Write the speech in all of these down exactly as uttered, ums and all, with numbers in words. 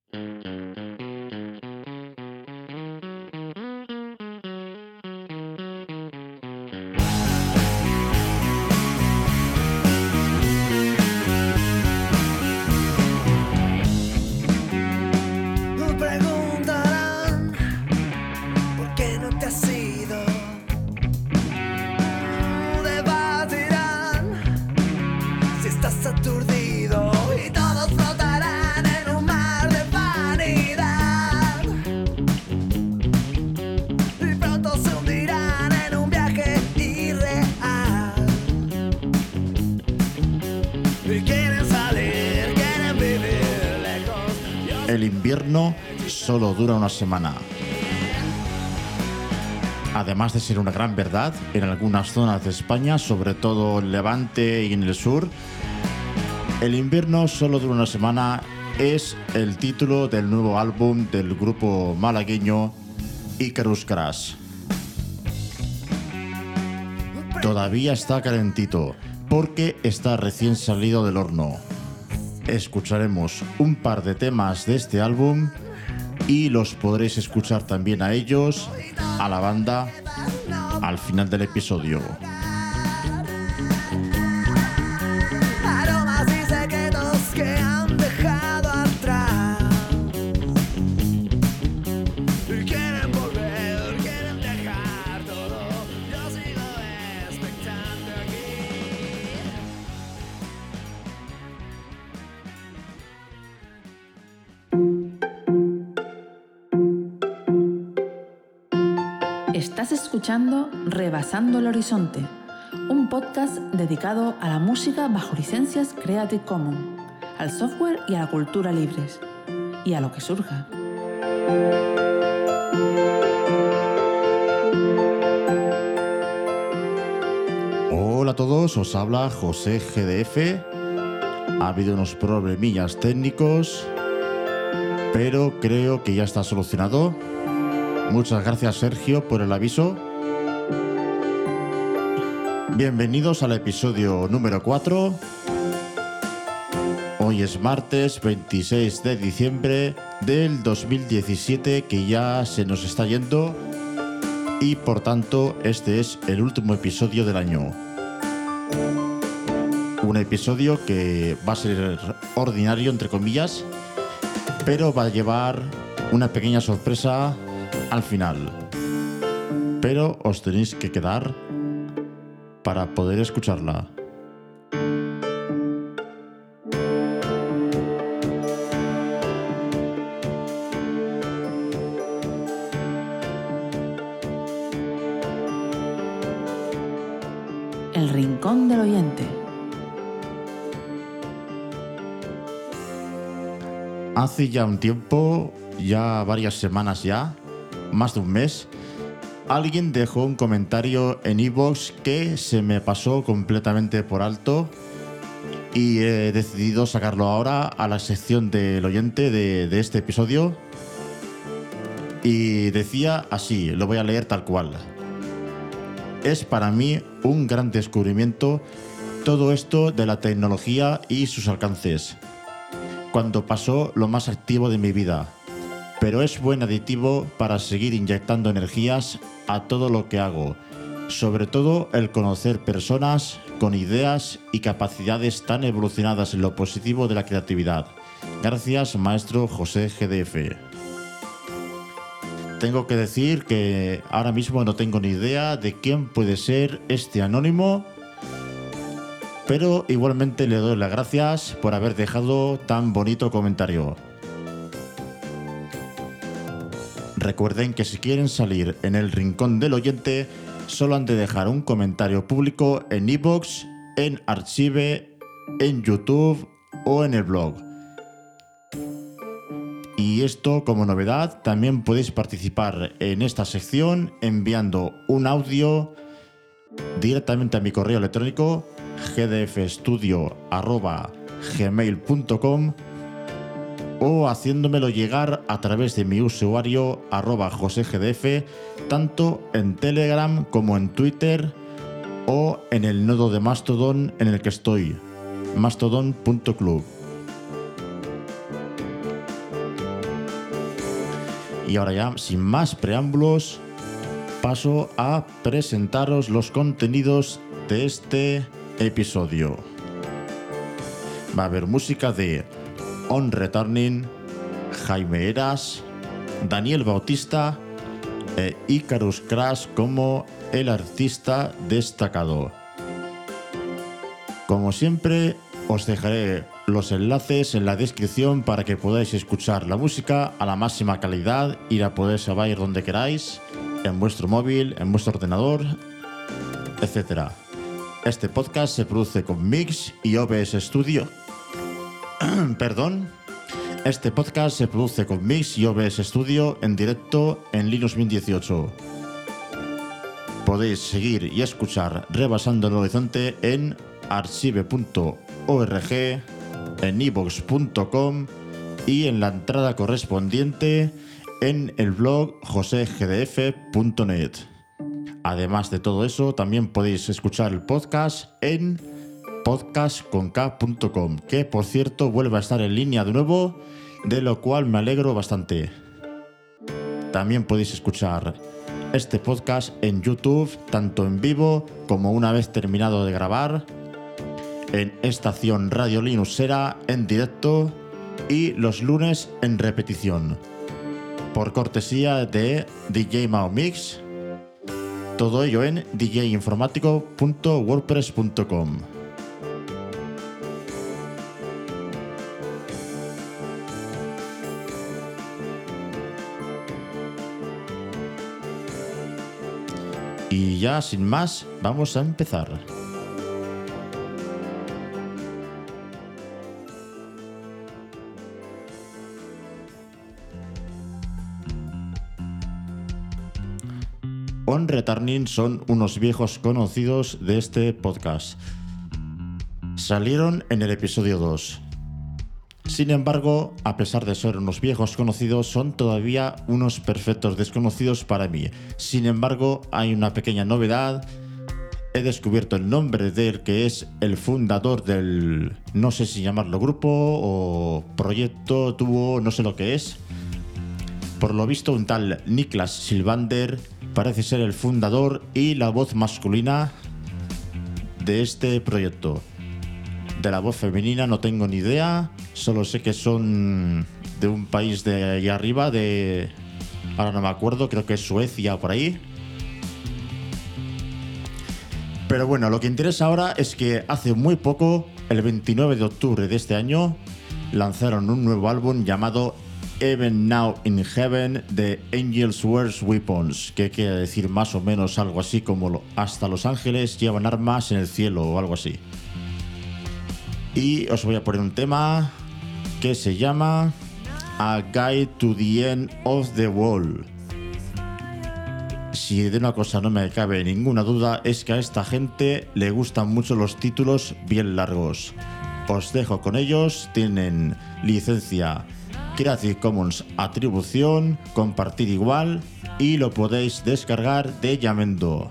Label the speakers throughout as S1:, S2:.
S1: El invierno solo dura una semana. Además de ser una gran verdad, en algunas zonas de España, sobre todo en Levante y en el sur, el invierno solo dura una semana es el título del nuevo álbum del grupo malagueño Icarus Crash. Todavía está calentito porque está recién salido del horno. Escucharemos un par de temas de este álbum y los podréis escuchar también a ellos, a la banda, al final del episodio.
S2: Estás escuchando Rebasando el Horizonte, un podcast dedicado a la música bajo licencias Creative Commons, al software y a la cultura libres, y a lo que surja.
S1: Hola a todos, os habla José G D F. Ha habido unos problemillas técnicos, pero creo que ya está solucionado. Muchas gracias, Sergio, por el aviso. Bienvenidos al episodio número cuatro. Hoy es martes veintiséis de diciembre del dos mil diecisiete, que ya se nos está yendo, y por tanto este es el último episodio del año. Un episodio que va a ser ordinario, entre comillas, pero va a llevar una pequeña sorpresa al final, pero os tenéis que quedar para poder escucharla.
S2: El Rincón del Oyente.
S1: Hace ya un tiempo, ya varias semanas ya, más de un mes, alguien dejó un comentario en iVoox que se me pasó completamente por alto y he decidido sacarlo ahora a la sección del oyente de, de este episodio. Y decía así, lo voy a leer tal cual: es para mí un gran descubrimiento todo esto de la tecnología y sus alcances, cuando pasó lo más activo de mi vida. Pero es buen aditivo para seguir inyectando energías a todo lo que hago, sobre todo el conocer personas con ideas y capacidades tan evolucionadas en lo positivo de la creatividad. Gracias, maestro José G D F. Tengo que decir que ahora mismo no tengo ni idea de quién puede ser este anónimo, pero igualmente le doy las gracias por haber dejado tan bonito comentario. Recuerden que si quieren salir en el Rincón del Oyente, solo han de dejar un comentario público en iVoox, en Archive, en YouTube o en el blog. Y esto, como novedad, también podéis participar en esta sección enviando un audio directamente a mi correo electrónico g d f studio arroba gmail punto com o haciéndomelo llegar a través de mi usuario arroba josegdf, tanto en Telegram como en Twitter o en el nodo de Mastodon en el que estoy, mastodon punto club. Y ahora ya, sin más preámbulos, paso a presentaros los contenidos de este episodio. Va a haber música de On Returning, Jaime Eras, Daniel Bautista e Icarus Crash como el artista destacado. Como siempre, os dejaré los enlaces en la descripción para que podáis escuchar la música a la máxima calidad y la podéis oír donde queráis, en vuestro móvil, en vuestro ordenador, etcétera. Este podcast se produce con Mix y O B S Studio. Perdón. Este podcast se produce con Mix y O B S Studio en directo en Linux Mint dieciocho. Podéis seguir y escuchar Rebasando el Horizonte en archive punto org, en iVoox punto com y en la entrada correspondiente en el blog jose g d f punto net. Además de todo eso, también podéis escuchar el podcast en podcast con k punto com, que por cierto vuelve a estar en línea de nuevo, de lo cual me alegro bastante. También podéis escuchar este podcast en YouTube, tanto en vivo como una vez terminado de grabar, en Estación Radio Linuxera en directo y los lunes en repetición, por cortesía de D J Mao Mix. Todo ello en d j informático punto wordpress punto com. Y ya sin más, vamos a empezar. On Returning son unos viejos conocidos de este podcast. Salieron en el episodio dos. Sin embargo, a pesar de ser unos viejos conocidos, son todavía unos perfectos desconocidos para mí. Sin embargo, hay una pequeña novedad. He descubierto el nombre del que es el fundador del, no sé si llamarlo grupo o proyecto, dúo, no sé lo que es. Por lo visto, un tal Niklas Silvander parece ser el fundador y la voz masculina de este proyecto. De la voz femenina no tengo ni idea, solo sé que son de un país de allá arriba, de... ahora no me acuerdo, creo que es Suecia o por ahí. Pero bueno, lo que interesa ahora es que hace muy poco, el veintinueve de octubre de este año, lanzaron un nuevo álbum llamado Even Now in Heaven de Angels Wear Weapons, que quiere decir más o menos algo así como hasta los ángeles llevan armas en el cielo o algo así. Y os voy a poner un tema que se llama A Guide to the End of the World. Si de una cosa no me cabe ninguna duda es que a esta gente le gustan mucho los títulos bien largos. Os dejo con ellos, tienen licencia Creative Commons atribución, compartir igual y lo podéis descargar de Yamendo.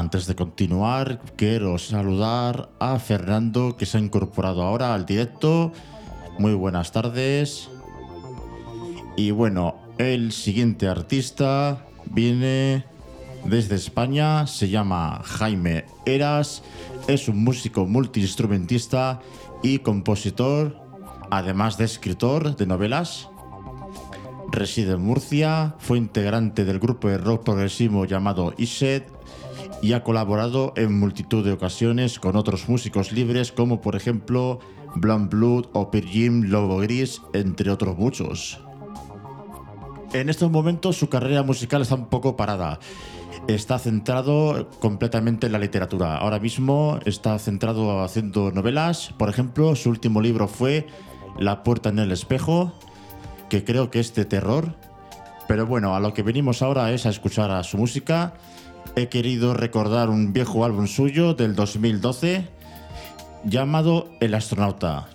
S1: Antes de continuar, quiero saludar a Fernando, que se ha incorporado ahora al directo. Muy buenas tardes. Y bueno, el siguiente artista viene desde España, se llama Jaime Eras, es un músico multiinstrumentista y compositor, además de escritor de novelas. Reside en Murcia, fue integrante del grupo de rock progresivo llamado Iset y ha colaborado en multitud de ocasiones con otros músicos libres como por ejemplo Blanc Blood o Pearl Jam, Lobo Gris, entre otros muchos. En estos momentos su carrera musical está un poco parada. Está centrado completamente en la literatura. Ahora mismo está centrado haciendo novelas. Por ejemplo, su último libro fue La puerta en el espejo, que creo que es de terror. Pero bueno, a lo que venimos ahora es a escuchar a su música. He querido recordar un viejo álbum suyo del dos mil doce llamado El astronauta.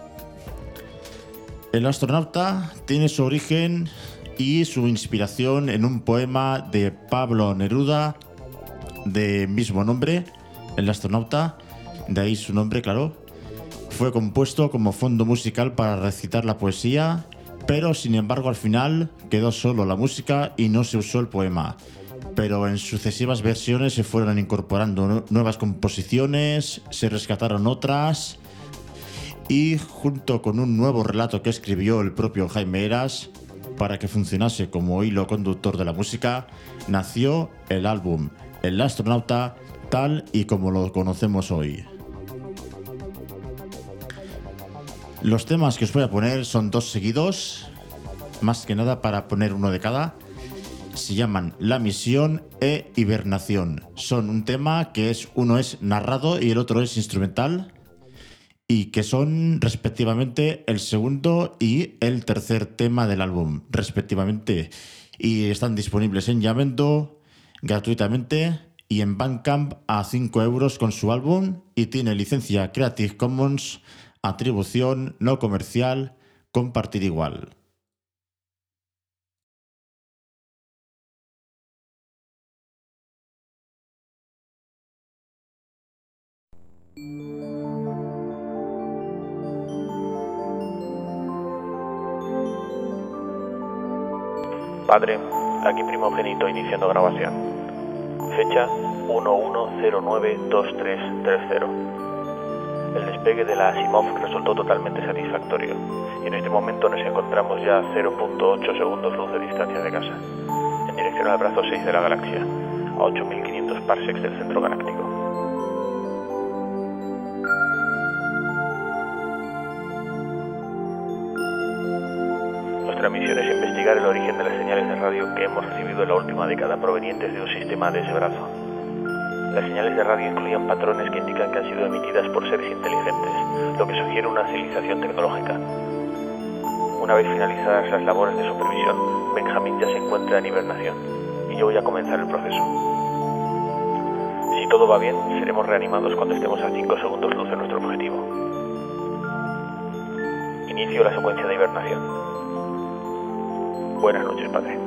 S1: El astronauta tiene su origen y su inspiración en un poema de Pablo Neruda de mismo nombre, El astronauta, de ahí su nombre, claro. Fue compuesto como fondo musical para recitar la poesía, pero sin embargo al final quedó solo la música y no se usó el poema. Pero en sucesivas versiones se fueron incorporando nuevas composiciones, se rescataron otras y junto con un nuevo relato que escribió el propio Jaime Eras para que funcionase como hilo conductor de la música, nació el álbum El astronauta tal y como lo conocemos hoy. Los temas que os voy a poner son dos seguidos, más que nada para poner uno de cada. Se llaman La misión e Hibernación. Son un tema que es uno es narrado y el otro es instrumental, y que son respectivamente el segundo y el tercer tema del álbum, respectivamente. Y están disponibles en Yamendo gratuitamente y en Bandcamp a cinco euros con su álbum, y tiene licencia Creative Commons, atribución no comercial, compartir igual.
S3: Padre, aquí primogénito iniciando grabación. Fecha uno uno cero nueve dos tres tres cero. El despegue de la Asimov resultó totalmente satisfactorio y en este momento nos encontramos ya a cero punto ocho segundos luz de distancia de casa, en dirección al brazo seis de la galaxia, a ocho mil quinientos parsecs del centro galáctico. Nuestra misión es investigar el origen de las señales de radio que hemos recibido en la última década provenientes de un sistema de ese brazo. Las señales de radio incluían patrones que indican que han sido emitidas por seres inteligentes, lo que sugiere una civilización tecnológica. Una vez finalizadas las labores de supervisión, Benjamin ya se encuentra en hibernación y yo voy a comenzar el proceso. Si todo va bien, seremos reanimados cuando estemos a cinco segundos luz de nuestro objetivo. Inicio la secuencia de hibernación. Buenas noches, padre.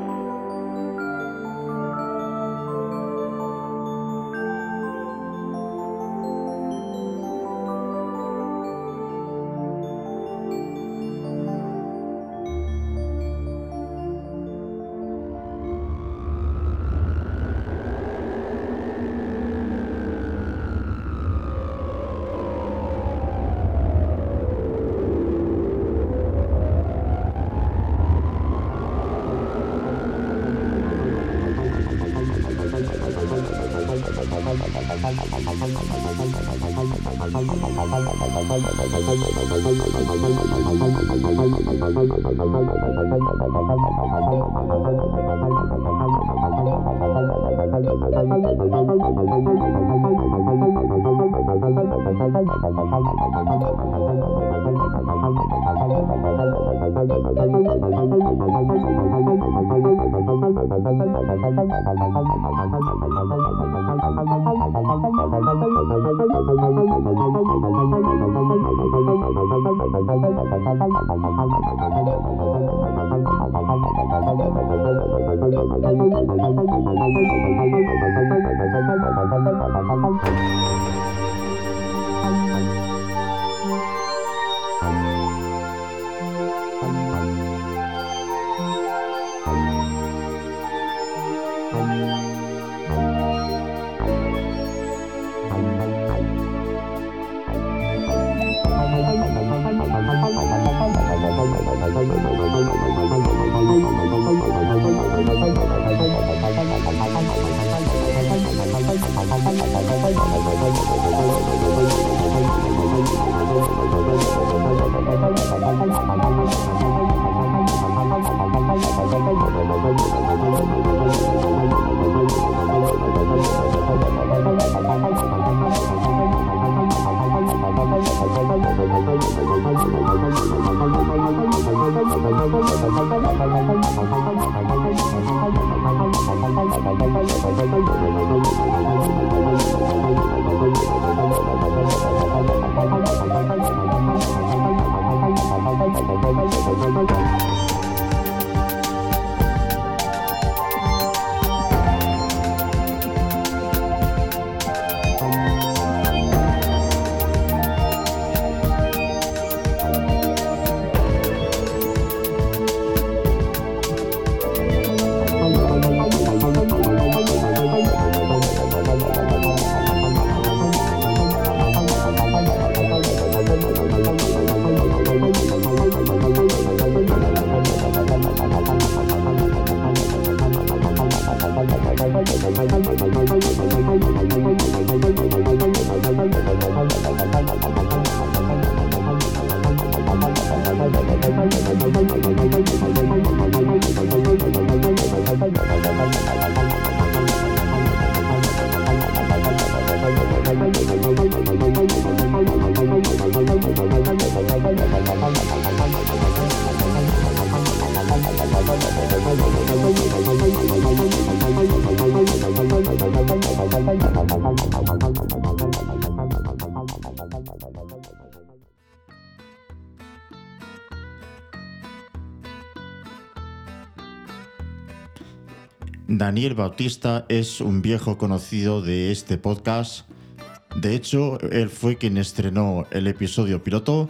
S1: Daniel Bautista es un viejo conocido de este podcast. De hecho, él fue quien estrenó el episodio piloto,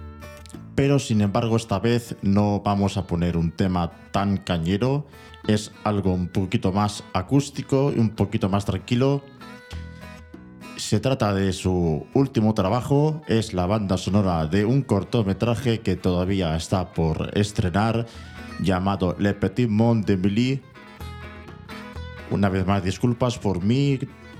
S1: pero sin embargo esta vez no vamos a poner un tema tan cañero, es algo un poquito más acústico y un poquito más tranquilo. Se trata de su último trabajo, es la banda sonora de un cortometraje que todavía está por estrenar, llamado Le Petit Monde d'Emily. Una vez más, disculpas por mi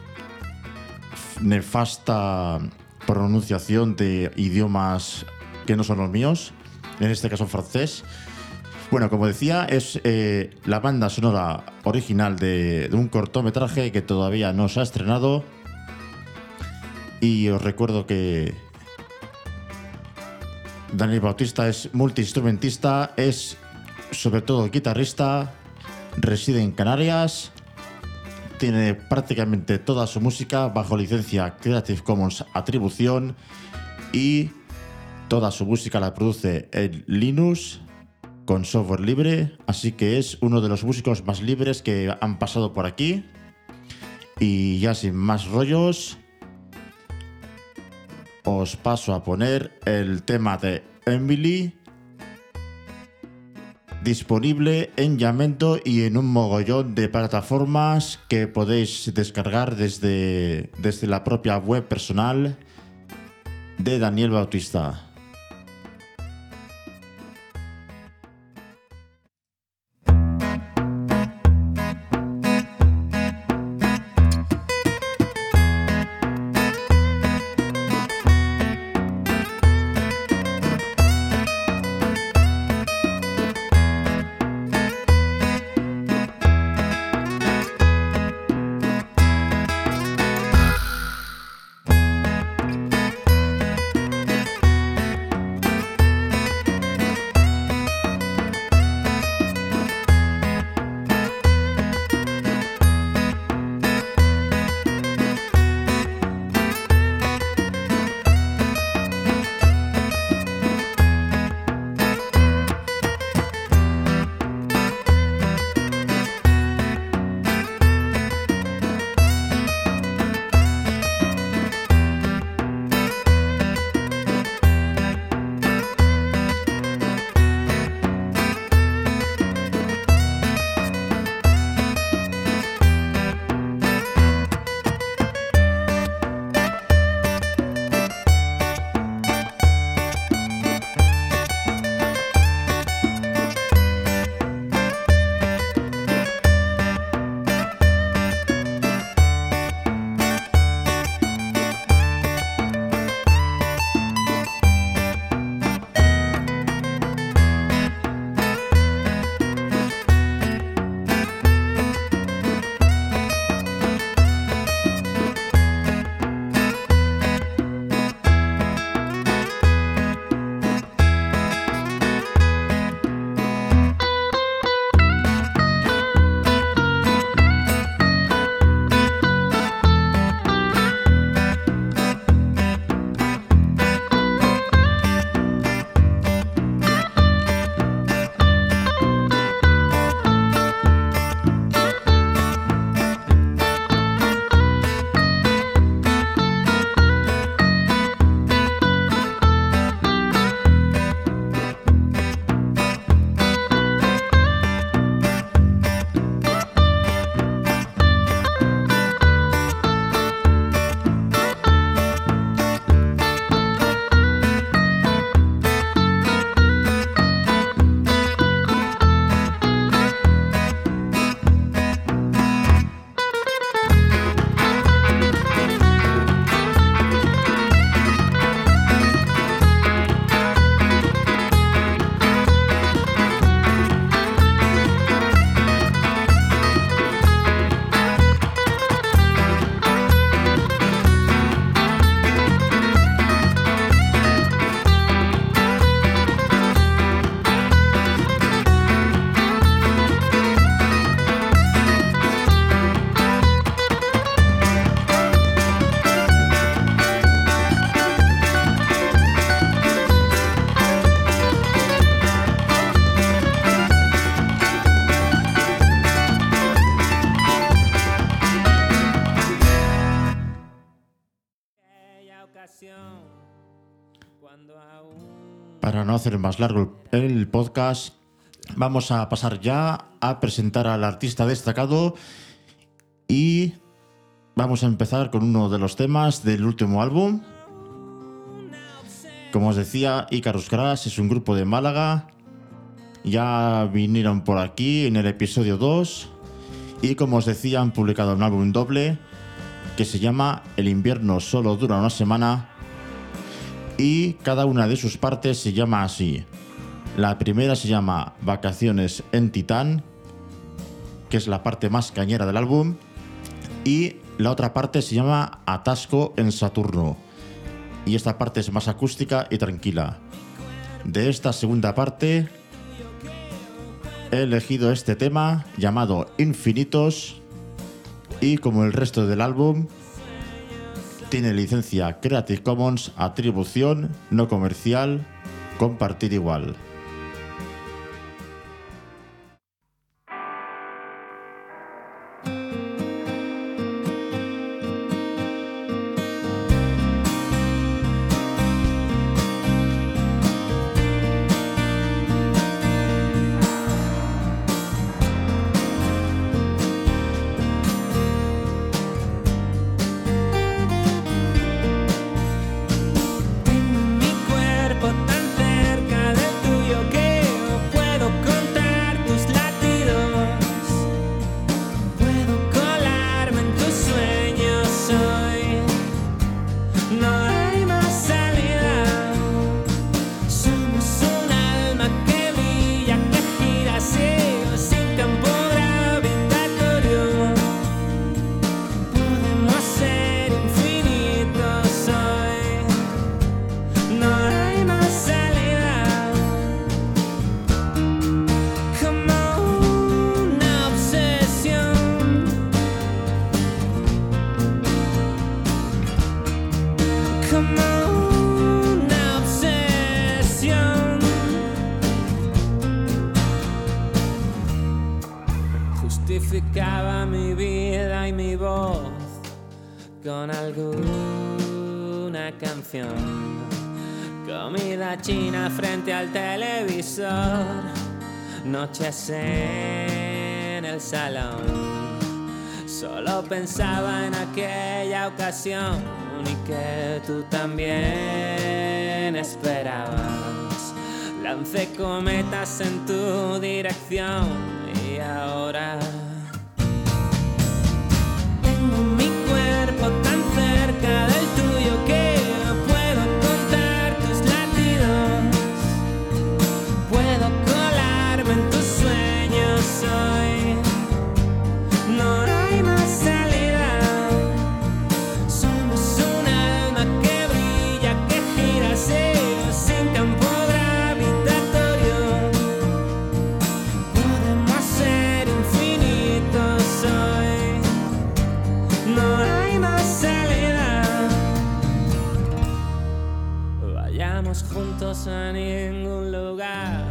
S1: nefasta pronunciación de idiomas que no son los míos, en este caso francés. Bueno, como decía, es eh, la banda sonora original de, de un cortometraje que todavía no se ha estrenado. Y os recuerdo que Daniel Bautista es multiinstrumentista, es sobre todo guitarrista, reside en Canarias, tiene prácticamente toda su música bajo licencia Creative Commons Atribución y toda su música la produce en Linux con software libre, así que es uno de los músicos más libres que han pasado por aquí. Y ya sin más rollos, os paso a poner el tema de Emily, disponible en Jamendo y en un mogollón de plataformas que podéis descargar desde, desde la propia web personal de Daniel Bautista. Para no hacer más largo el podcast, vamos a pasar ya a presentar al artista destacado y vamos a empezar con uno de los temas del último álbum. Como os decía, Icarus Crash es un grupo de Málaga. Ya vinieron por aquí en el episodio dos y, como os decía, han publicado un álbum doble que se llama El invierno solo dura una semana, y cada una de sus partes se llama así. La primera se llama Vacaciones en Titán, que es la parte más cañera del álbum, y la otra parte se llama Atasco en Saturno, y esta parte es más acústica y tranquila. De esta segunda parte he elegido este tema llamado Infinitos, y como el resto del álbum tiene licencia Creative Commons, atribución no comercial, compartir igual.
S4: Justificaba mi vida y mi voz con alguna canción. Comida china frente al televisor, noches en el salón. Solo pensaba en aquella ocasión y que tú también esperabas. Lancé cometas en tu dirección y ahora tengo mi cuerpo tan cerca del tuyo que puedo contar tus latidos. Puedo colarme en tus sueños hoy. No hay más salida. Somos un alma que brilla, que gira así, sin campo gravitatorio. Podemos ser infinitos hoy. No hay más salida. Vayamos juntos a ningún lugar,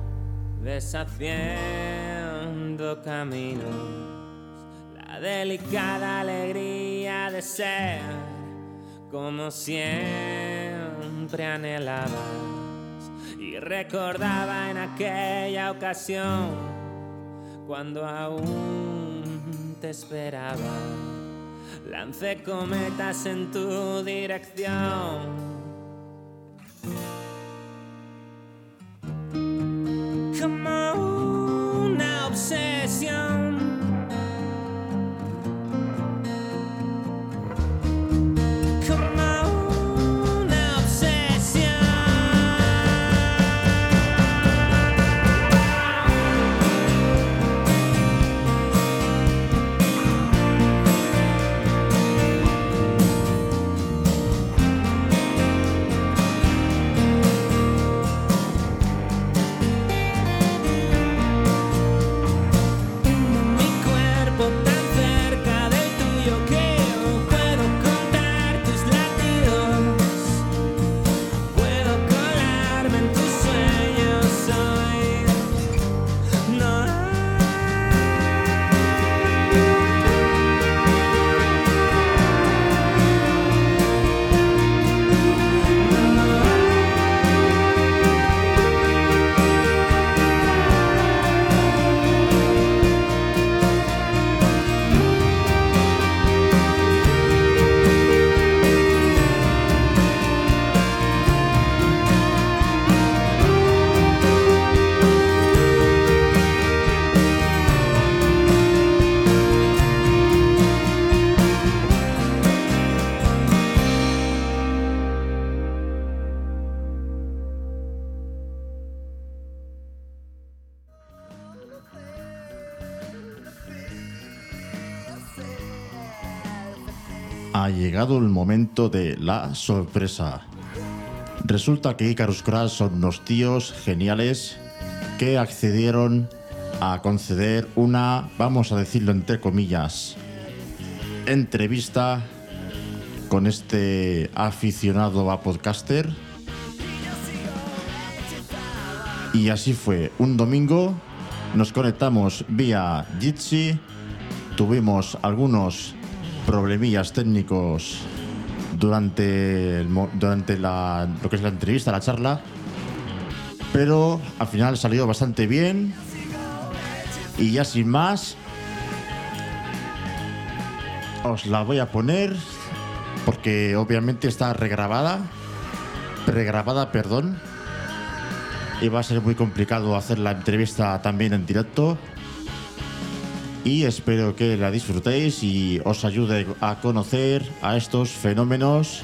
S4: deshaciendo caminos. La delicada alegría de ser como siempre anhelabas. Y recordaba en aquella ocasión cuando aún te esperaba. Lancé cometas en tu dirección. Como una obsesión.
S1: Ha llegado el momento de la sorpresa. Resulta que Icarus Crash son unos tíos geniales que accedieron a conceder una, vamos a decirlo entre comillas, entrevista con este aficionado a podcaster. Y así fue. Un domingo nos conectamos vía Jitsi, tuvimos algunos problemillas técnicos durante, el, durante la, lo que es la entrevista, la charla, pero al final salió bastante bien. Y ya sin más, os la voy a poner porque obviamente está regrabada, pregrabada, perdón, y va a ser muy complicado hacer la entrevista también en directo. Y espero que la disfrutéis y os ayude a conocer a estos fenómenos.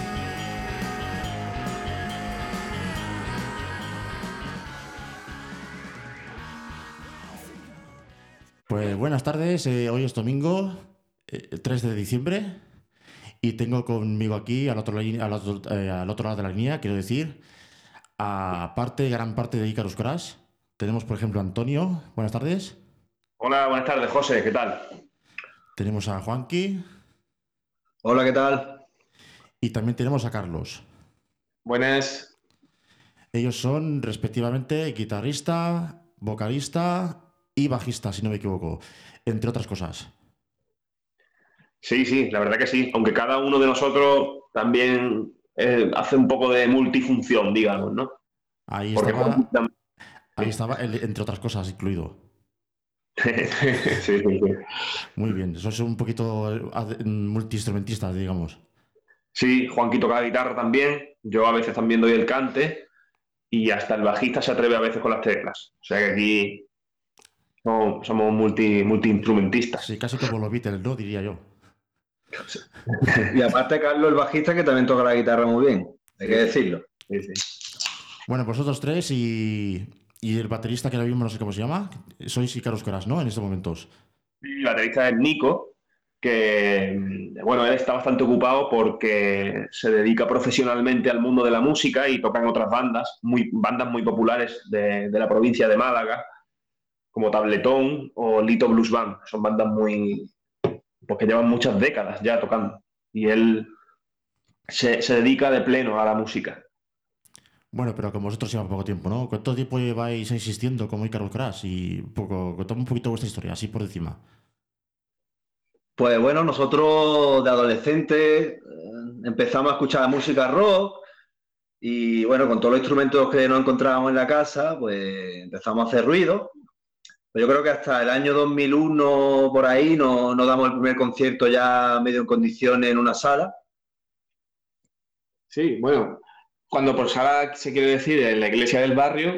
S1: Pues buenas tardes, eh, hoy es domingo, eh, tres de diciembre, y tengo conmigo aquí al otro, al otro, eh, al otro lado de la línea, quiero decir, a parte, gran parte de Icarus Crash. Tenemos, por ejemplo, a Antonio. Buenas tardes.
S5: Hola, buenas tardes, José, ¿qué tal?
S1: Tenemos a Juanqui.
S6: Hola, ¿qué tal?
S1: Y también tenemos a Carlos.
S5: Buenas.
S1: Ellos son, respectivamente, guitarrista, vocalista y bajista, si no me equivoco, entre otras cosas.
S5: Sí, sí, la verdad que sí, aunque cada uno de nosotros también eh, hace un poco de multifunción, digamos, ¿no?
S1: Ahí
S5: Porque
S1: estaba,
S5: también...
S1: ahí estaba el, entre otras cosas, incluido.
S5: sí, sí, sí.
S1: Muy bien, sois un poquito multiinstrumentistas, digamos.
S5: Sí, Juanqui toca la guitarra también, yo a veces también doy el cante y hasta el bajista se atreve a veces con las teclas. O sea que aquí somos, somos multi, multiinstrumentistas.
S1: Sí, casi como los Beatles, ¿no? Diría yo.
S6: Y aparte Carlos, el bajista, que también toca la guitarra muy bien, hay que decirlo.
S5: Sí, sí.
S1: Bueno, vosotros tres y, y el baterista que ahora mismo no sé cómo se llama, sois Icarus Crash, ¿no? En estos momentos.
S5: El baterista es Nico, que, bueno, él está bastante ocupado porque se dedica profesionalmente al mundo de la música y toca en otras bandas, muy, bandas muy populares de, de la provincia de Málaga, como Tabletón o Lito Blues Band. Son bandas muy... porque llevan muchas décadas ya tocando. Y él se, se dedica de pleno a la música.
S1: Bueno, pero como vosotros llevan poco tiempo, ¿no? ¿Cuánto tiempo lleváis existiendo como Icarus Crash? Y un poco, contadme un poquito vuestra historia, así por encima.
S6: Pues bueno, nosotros de adolescentes eh, empezamos a escuchar música rock y bueno, con todos los instrumentos que nos encontrábamos en la casa, pues empezamos a hacer ruido. Pues yo creo que hasta el año dos mil uno, por ahí, nos, nos damos el primer concierto ya medio en condiciones en una sala.
S5: Sí, bueno, cuando por sala se quiere decir en la iglesia del barrio.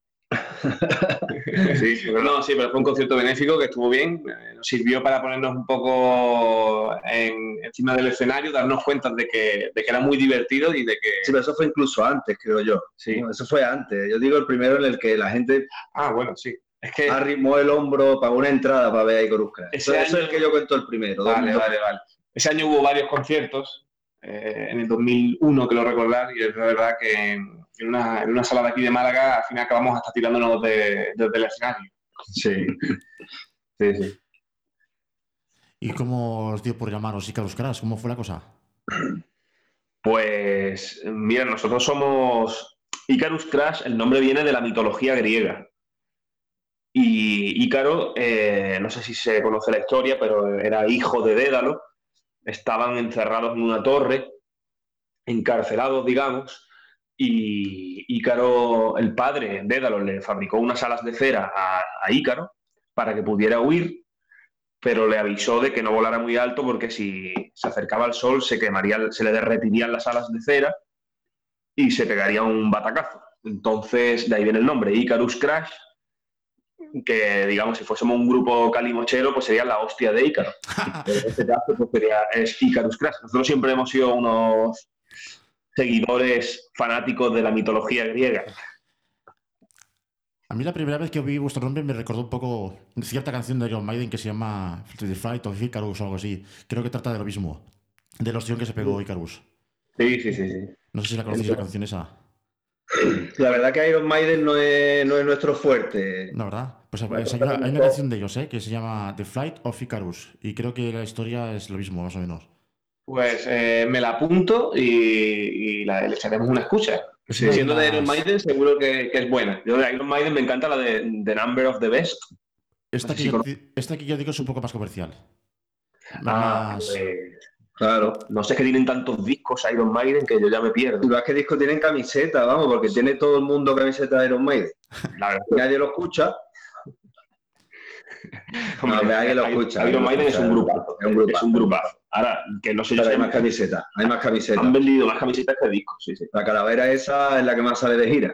S5: Sí, pero no, sí, pero fue un concierto benéfico que estuvo bien, eh, nos sirvió para ponernos un poco en, encima del escenario, darnos cuenta de que, de que era muy divertido y de que...
S6: Sí, pero eso fue incluso antes, creo yo.
S5: Sí.
S6: No, eso fue antes. Yo digo el primero en el que la gente
S5: Ah, bueno, sí. Es que...
S6: arrimó el hombro, pagó una entrada para ver a Icarus Crash.
S5: Ese
S6: Eso,
S5: año...
S6: eso es el que yo cuento el primero.
S5: Vale, vale, vale. Ese año hubo varios conciertos, eh, en el dos mil uno, que lo recordar, y es verdad que en una, en una sala de aquí de Málaga al final acabamos hasta tirándonos de, desde el escenario.
S6: Sí.
S5: Sí, sí.
S1: ¿Y cómo os dio por llamaros Icarus Crash? ¿Cómo fue la cosa?
S5: Pues, mira, nosotros somos... Icarus Crash, el nombre viene de la mitología griega. Y Ícaro, eh, no sé si se conoce la historia, pero era hijo de Dédalo. Estaban encerrados en una torre, encarcelados, digamos, y Ícaro, el padre, Dédalo, le fabricó unas alas de cera a, a Ícaro para que pudiera huir, pero le avisó de que no volara muy alto porque si se acercaba al sol se quemaría, se le derretirían las alas de cera y se pegaría un batacazo. Entonces, de ahí viene el nombre, Icarus Crash, que, digamos, si fuésemos un grupo calimochero, pues sería la hostia de Ícaro. Pero en este caso, pues sería, es Icarus Crash. Nosotros siempre hemos sido unos seguidores fanáticos de la mitología griega.
S1: A mí la primera vez que oí vuestro nombre me recordó un poco cierta canción de Iron Maiden que se llama The Flight of Icarus o algo así. Creo que trata de lo mismo. Del ostión que se pegó Icarus.
S5: Sí, sí, sí, sí.
S1: No sé si la conocéis la canción esa.
S6: La verdad que Iron Maiden no es, no es nuestro fuerte.
S1: No, ¿verdad? Pues, pues hay, una, hay una canción de ellos, ¿eh? Que se llama The Flight of Icarus. Y creo que la historia es lo mismo, más o menos.
S5: Pues eh, me la apunto y, y la, le echaremos una escucha.
S1: Es una
S5: Siendo de
S1: las-
S5: Iron Maiden, seguro que, que es buena. Yo de Iron Maiden me encanta la de The Number of the Best.
S1: Esta,
S5: No sé
S1: que
S5: si
S1: yo,
S5: conoces.
S1: esta que yo digo es un poco más comercial.
S5: Ah,
S1: Más...
S5: pues,
S6: Claro.
S5: no sé, que tienen tantos discos Iron Maiden que yo ya me pierdo.
S6: Y más que disco tienen camiseta, vamos, porque tiene todo el mundo camiseta de Iron Maiden.
S5: La verdad.
S6: Nadie lo escucha.
S5: Hombre,
S6: No, nadie lo
S5: Iron-
S6: escucha.
S5: Iron
S6: nadie lo
S5: Maiden es
S6: escucha,
S5: un grupazo.
S6: Es un grupazo.
S5: Es un grupazo. Ahora, que no sé yo
S6: Pero
S5: si
S6: hay más
S5: han,
S6: camisetas, hay más camisetas.
S5: han vendido más camisetas que discos. Sí, sí.
S6: La calavera esa es la que más sale de gira.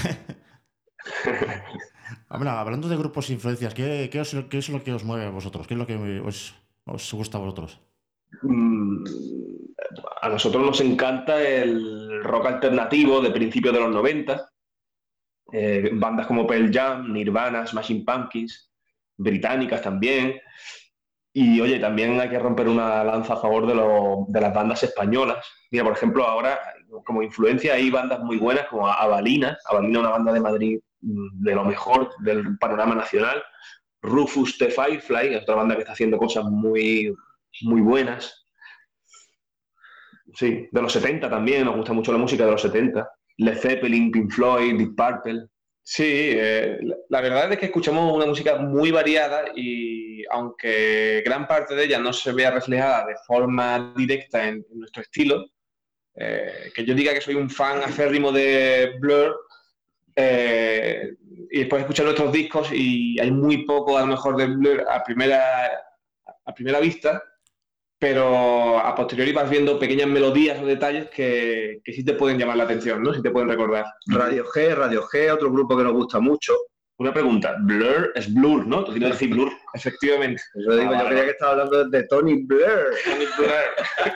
S1: Hombre, hablando de grupos e influencias, ¿qué, qué, os- qué es lo que os mueve a vosotros? ¿Qué es lo que os, os gusta a vosotros?
S5: Mm, a nosotros nos encanta el rock alternativo de principios de los noventa. Eh, bandas como Pearl Jam, Nirvana, Smashing Pumpkins, británicas también. Y oye, también hay que romper una lanza a favor de, lo- de las bandas españolas. Mira, por ejemplo, ahora como influencia hay bandas muy buenas como Avalina. Avalina, una banda de Madrid mm, de lo mejor del panorama nacional. Rufus the Firefly, otra banda que está haciendo cosas muy, muy buenas. Sí, de los setenta también, nos gusta mucho la música de los setenta. Led Zeppelin, Pink Floyd, Deep Purple.
S7: Sí, eh, la- la verdad es que escuchamos una música muy variada y aunque gran parte de ella no se vea reflejada de forma directa en, en nuestro estilo, eh, que yo diga que soy un fan acérrimo de Blur, eh, y después escuchar nuestros discos y hay muy poco a lo mejor de Blur a primera, a primera vista, pero a posteriori vas viendo pequeñas melodías o detalles que, que sí te pueden llamar la atención, ¿no? Sí te pueden recordar.
S6: Radio G, Radio G, otro grupo que nos gusta mucho.
S5: Una pregunta, Blur es Blur, ¿no? Tú tienes que decir Blur.
S7: Efectivamente.
S6: Yo digo,
S5: Ah,
S6: yo
S5: vale,
S6: creía
S5: vale.
S6: que estaba hablando de Tony Blair.
S7: Tony Blair.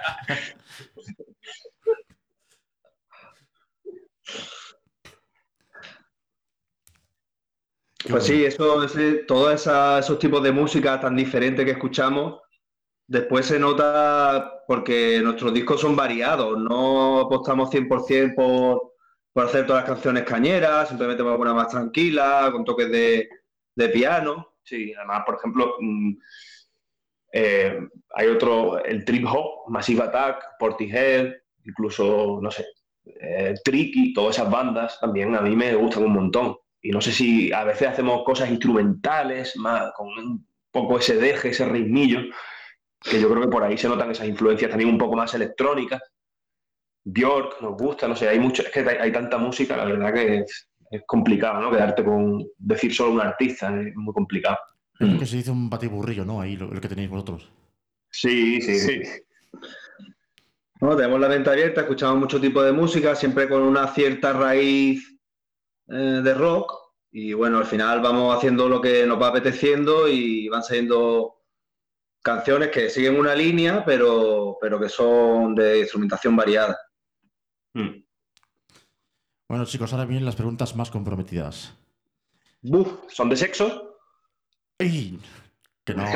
S1: Qué
S6: Pues
S1: bueno.
S6: sí, eso, ese- todos esa- esos tipos de música tan diferentes que escuchamos, después se nota porque nuestros discos son variados, no apostamos cien por ciento por, por hacer todas las canciones cañeras, simplemente por alguna más tranquila, con toques de, de piano.
S5: Sí, además, por ejemplo, mm, eh, hay otro, el trip hop, Massive Attack, Portishead, incluso, no sé, eh, Tricky, todas esas bandas también a mí me gustan un montón. Y no sé si a veces hacemos cosas instrumentales, más, con un poco ese deje, ese ritmillo, que yo creo que por ahí se notan esas influencias también un poco más electrónicas. Björk nos gusta, no sé, hay mucho, es que hay, hay tanta música, la verdad que es, es complicado, ¿no? Quedarte con decir solo un artista, es muy complicado.
S1: Es lo que se dice un batiburrillo, ¿no? Ahí lo, lo que tenéis vosotros.
S5: Sí, sí, sí.
S6: ¿No? Tenemos la mente abierta, escuchamos mucho tipo de música, siempre con una cierta raíz eh, de rock. Y bueno, al final vamos haciendo lo que nos va apeteciendo y van saliendo canciones que siguen una línea, pero, pero que son de instrumentación variada.
S5: Mm.
S1: Bueno, chicos, ahora vienen las preguntas más comprometidas.
S5: Buf, ¿son de sexo?
S1: ¡Ey! Que no.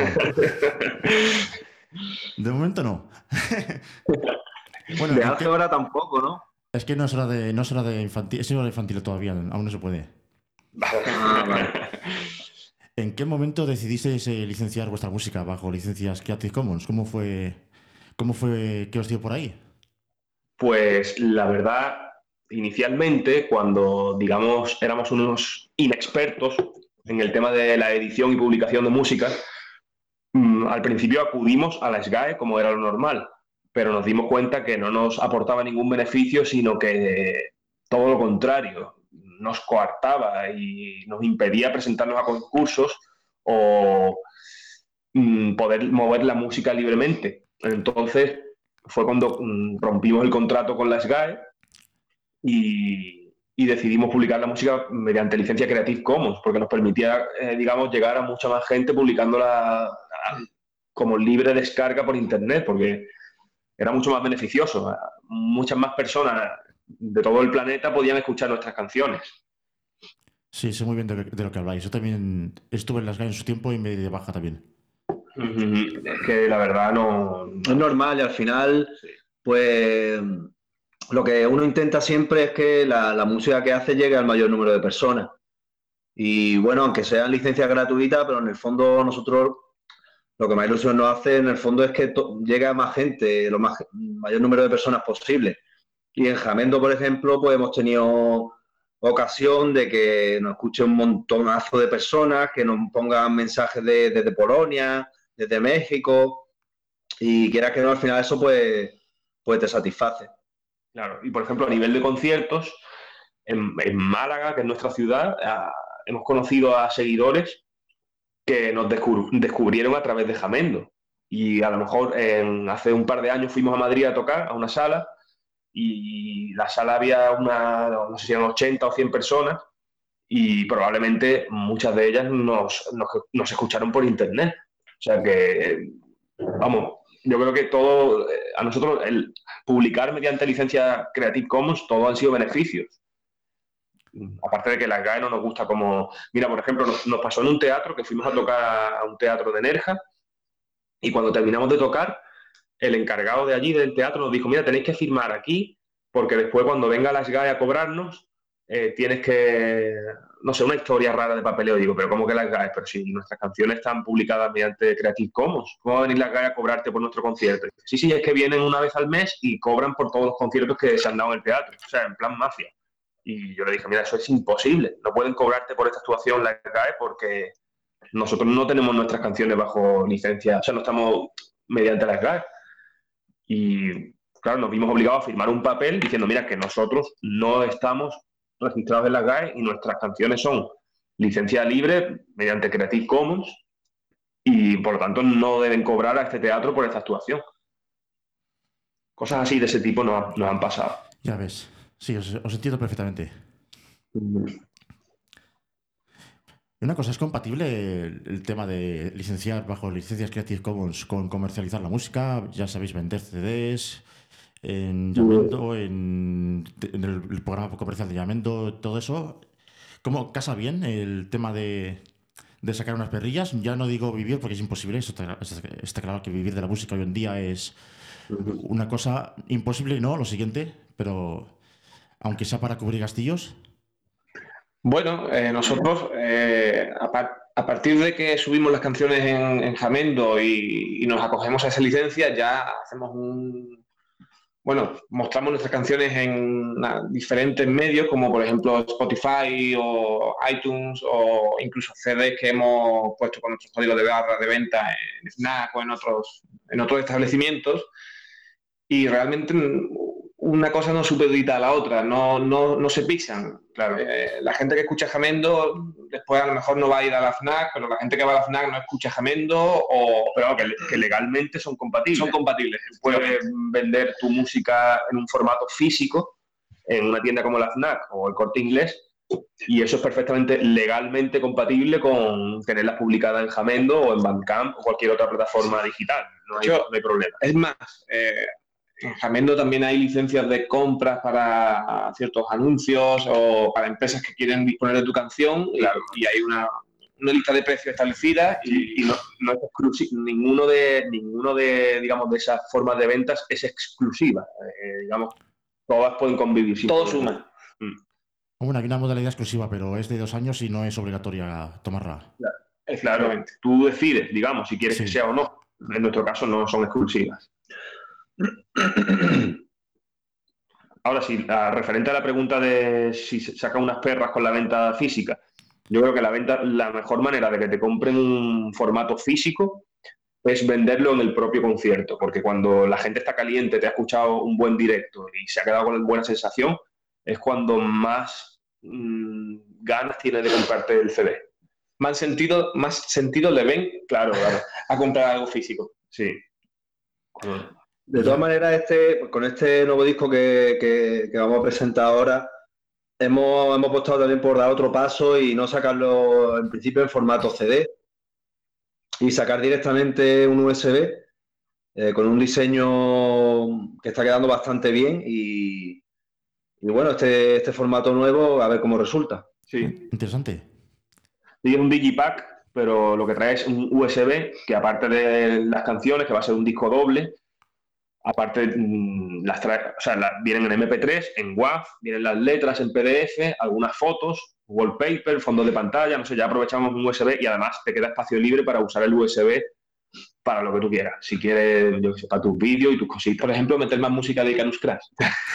S1: De momento no. Bueno,
S6: De
S1: ¿en qué-
S6: álgebra tampoco, ¿no?
S1: es que no es hora de, no es hora de infantil, es hora de infantil todavía, aún no se puede.
S6: Ah, vale.
S1: ¿En qué momento decidisteis eh, licenciar vuestra música bajo licencias Creative Commons? ¿Cómo fue, cómo fue que os dio por ahí?
S5: Pues la verdad, inicialmente, cuando, digamos, éramos unos inexpertos en el tema de la edición y publicación de música, mm, al principio acudimos a la S G A E como era lo normal, pero nos dimos cuenta que no nos aportaba ningún beneficio, sino que todo lo contrario, nos coartaba y nos impedía presentarnos a concursos o mm, poder mover la música libremente. Entonces fue cuando mm, rompimos el contrato con la S G A E y, y decidimos publicar la música mediante licencia Creative Commons, porque nos permitía, eh, digamos, llegar a mucha más gente publicándola a- como libre descarga por internet, porque era mucho más beneficioso. Muchas más personas de todo el planeta podían escuchar nuestras canciones.
S1: Sí, sé muy bien de, de lo que habláis. Yo también estuve en las G A E en su tiempo y me di de baja también.
S5: Es que la verdad no...
S6: Es normal y al final,
S5: Sí.
S6: pues lo que uno intenta siempre es que la, la música que hace llegue al mayor número de personas. Y bueno, aunque sean licencias gratuitas, pero en el fondo nosotros lo que más ilusión nos hace en el fondo es que to- llegue a más gente, lo más, mayor número de personas posible. Y en Jamendo, por ejemplo, pues hemos tenido ocasión de que nos escuche un montonazo de personas, que nos pongan mensajes de- desde Polonia, desde México, y quieras que no, al final eso pues, pues te satisface.
S5: Claro, y por ejemplo, a nivel de conciertos, en, en Málaga, que es nuestra ciudad, a- hemos conocido a seguidores que nos descub- descubrieron a través de Jamendo. Y a lo mejor en- hace un par de años fuimos a Madrid a tocar a una sala y la sala había una, no sé si eran ochenta o cien personas y probablemente muchas de ellas nos, nos, nos escucharon por internet. O sea que, vamos, yo creo que todo, eh, a nosotros el publicar mediante licencia Creative Commons, todo han sido beneficios. Aparte de que la G A E no nos gusta como... Mira, por ejemplo, nos, nos pasó en un teatro, que fuimos a tocar a un teatro de Nerja, y cuando terminamos de tocar, el encargado de allí del teatro nos dijo, mira, tenéis que firmar aquí, porque después cuando venga la S G A E a cobrarnos, eh, tienes que... No sé, una historia rara de papeleo. Digo, pero ¿cómo que la S G A E? Pero si nuestras canciones están publicadas mediante Creative Commons, ¿cómo va a venir la S G A E a cobrarte por nuestro concierto? Sí, sí, es que vienen una vez al mes y cobran por todos los conciertos que se han dado en el teatro. O sea, en plan mafia. Y yo le dije, mira, eso es imposible. No pueden cobrarte por esta actuación la S G A E porque nosotros no tenemos nuestras canciones bajo licencia, o sea, no estamos mediante la S G A E. Y claro, nos vimos obligados a firmar un papel diciendo, mira, que nosotros no estamos registrados en la S G A E y nuestras canciones son licencia libre mediante Creative Commons y por lo tanto no deben cobrar a este teatro por esta actuación. Cosas así de ese tipo nos, nos han pasado.
S1: Ya ves. Sí, os, os entiendo perfectamente. Y una cosa, ¿es compatible el, el tema de licenciar bajo licencias Creative Commons con comercializar la música? Ya sabéis, vender C Ds en Yamendo, en, en el, el programa comercial de Yamendo, todo eso. ¿Cómo casa bien el tema de, de sacar unas perrillas? Ya no digo vivir porque es imposible, eso está, está claro que vivir de la música hoy en día es una cosa imposible, no, lo siguiente, pero aunque sea para cubrir gastillos.
S7: Bueno, eh, nosotros, eh, a, par- a partir de que subimos las canciones en, en Jamendo y, y nos acogemos a esa licencia, ya hacemos un... Bueno, mostramos nuestras canciones en na- diferentes medios, como por ejemplo Spotify o iTunes o incluso C Ds que hemos puesto con nuestros códigos de barra de venta en Fnac o en otros, en otros establecimientos. Y realmente una cosa no supedita a la otra, no, no, no se pisan.
S5: Claro.
S7: Eh, la gente que escucha Jamendo después a lo mejor no va a ir a la Fnac, pero la gente que va a la Fnac no escucha Jamendo o
S5: Pero que, que legalmente son compatibles.
S7: son compatibles.
S5: Puedes vender tu música en un formato físico en una tienda como la Fnac o el Corte Inglés y eso es perfectamente legalmente compatible con tenerlas publicadas en Jamendo o en Bandcamp o cualquier otra plataforma digital. No hay,
S7: Yo-
S5: no hay problema.
S7: Es más, eh, en Jamendo también hay licencias de compras para ciertos anuncios o para empresas que quieren disponer de tu canción y-
S5: Claro.
S7: y, hay una, una lista de precios establecida y,
S5: Y, y no, no es exclusivo, ninguno de, ninguno de, digamos, de esas formas de ventas es exclusiva. Eh, digamos, todas pueden convivir. sin
S7: todo
S5: problema.
S7: suma.
S1: Bueno, hay una modalidad exclusiva, pero es de dos años y no es obligatoria tomarla.
S5: Claro,
S7: Efectivamente.
S5: tú decides, digamos, si quieres
S1: Sí.
S5: que sea o no. En nuestro caso no son exclusivas. Ahora sí, a- referente a la pregunta de si se saca unas perras con la venta física, yo creo que la venta, la mejor manera de que te compren un formato físico es venderlo en el propio concierto, porque cuando la gente está caliente, te ha escuchado un buen directo y se ha quedado con buena sensación, es cuando más mmm, ganas tiene de comprarte el C D.
S7: Más sentido, más sentido le ven
S5: Claro, claro,
S7: a comprar algo físico.
S5: sí. Cuando-
S6: De todas maneras, este, con este nuevo disco que, que- que vamos a presentar ahora, hemos, hemos apostado también por dar otro paso y no sacarlo en principio en formato C D y sacar directamente un U S B eh, con un diseño que está quedando bastante bien y, y bueno, este, este formato nuevo a ver cómo resulta.
S5: Sí.
S1: Interesante.
S5: Y es un digipack pero lo que trae es un U S B que, aparte de las canciones, que va a ser un disco doble, aparte mmm, las trae, o sea, las, vienen en eme pe tres, en WAV, vienen las letras en pe de efe, algunas fotos, wallpaper, fondo de pantalla, no sé, ya aprovechamos un U S B y además te queda espacio libre para usar el U S B para lo que tú quieras. Si quieres, yo qué sé, para tus vídeos y tus cositas.
S7: Por ejemplo, meter más música de Icarus Crash.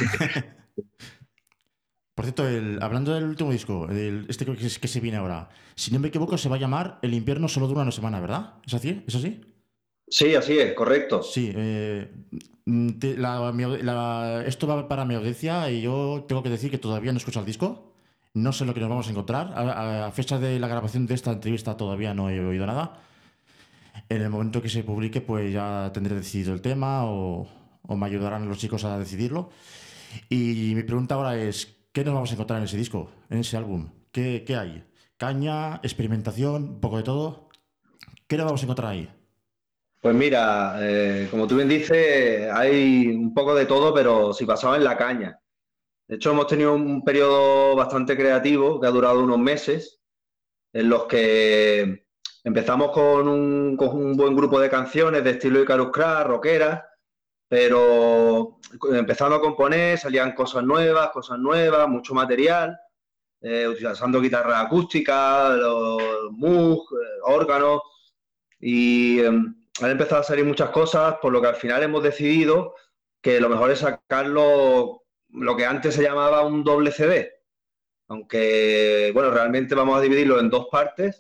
S1: Por cierto, el, hablando del último disco, el, este que, que se viene ahora, si no me equivoco, se va a llamar El invierno solo dura una semana, ¿verdad? ¿Es así? ¿Es así?
S6: Sí, así es, correcto.
S1: Sí. Eh, te, la, la, esto va para mi audiencia y yo tengo que decir que todavía no escucho el disco. No sé lo que nos vamos a encontrar. A, a fecha de la grabación de esta entrevista todavía no he oído nada. En el momento que se publique, pues ya tendré decidido el tema o, o me ayudarán los chicos a decidirlo. Y mi pregunta ahora es, ¿qué nos vamos a encontrar en ese disco, en ese álbum? ¿Qué, qué hay? ¿Caña, experimentación, un poco de todo? ¿Qué nos vamos a encontrar ahí?
S6: Pues mira, eh, como tú bien dices, hay un poco de todo, pero si basado en la caña. De hecho, hemos tenido un periodo bastante creativo que ha durado unos meses, en los que empezamos con un, con un buen grupo de canciones de estilo Icarus Crash, rockeras, pero empezando a componer salían cosas nuevas, cosas nuevas, mucho material, eh, utilizando guitarra acústica, los Moog, eh, órganos, y eh, han empezado a salir muchas cosas, por lo que al final hemos decidido que lo mejor es sacarlo, lo que antes se llamaba un doble ce de, aunque, bueno, realmente vamos a dividirlo en dos partes,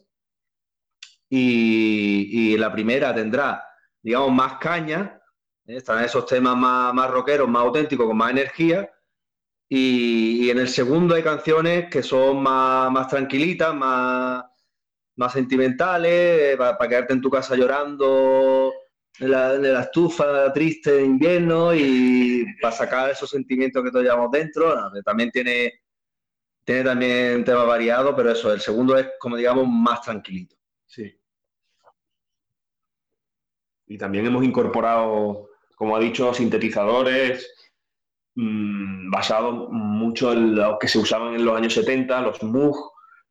S6: y, y la primera tendrá, digamos, más caña, ¿eh? Estarán esos temas más, más rockeros, más auténticos, con más energía, y, y en el segundo hay canciones que son más, más tranquilitas, más, más sentimentales, eh, para, para quedarte en tu casa llorando en la, en la estufa triste de invierno y para sacar esos sentimientos que todos llevamos dentro. No, también tiene, tiene también temas variados, pero eso, el segundo es, como digamos, más tranquilito.
S5: Sí. Y también hemos incorporado, como ha dicho, sintetizadores mmm, basados mucho en los que se usaban en los años setenta, los Moog,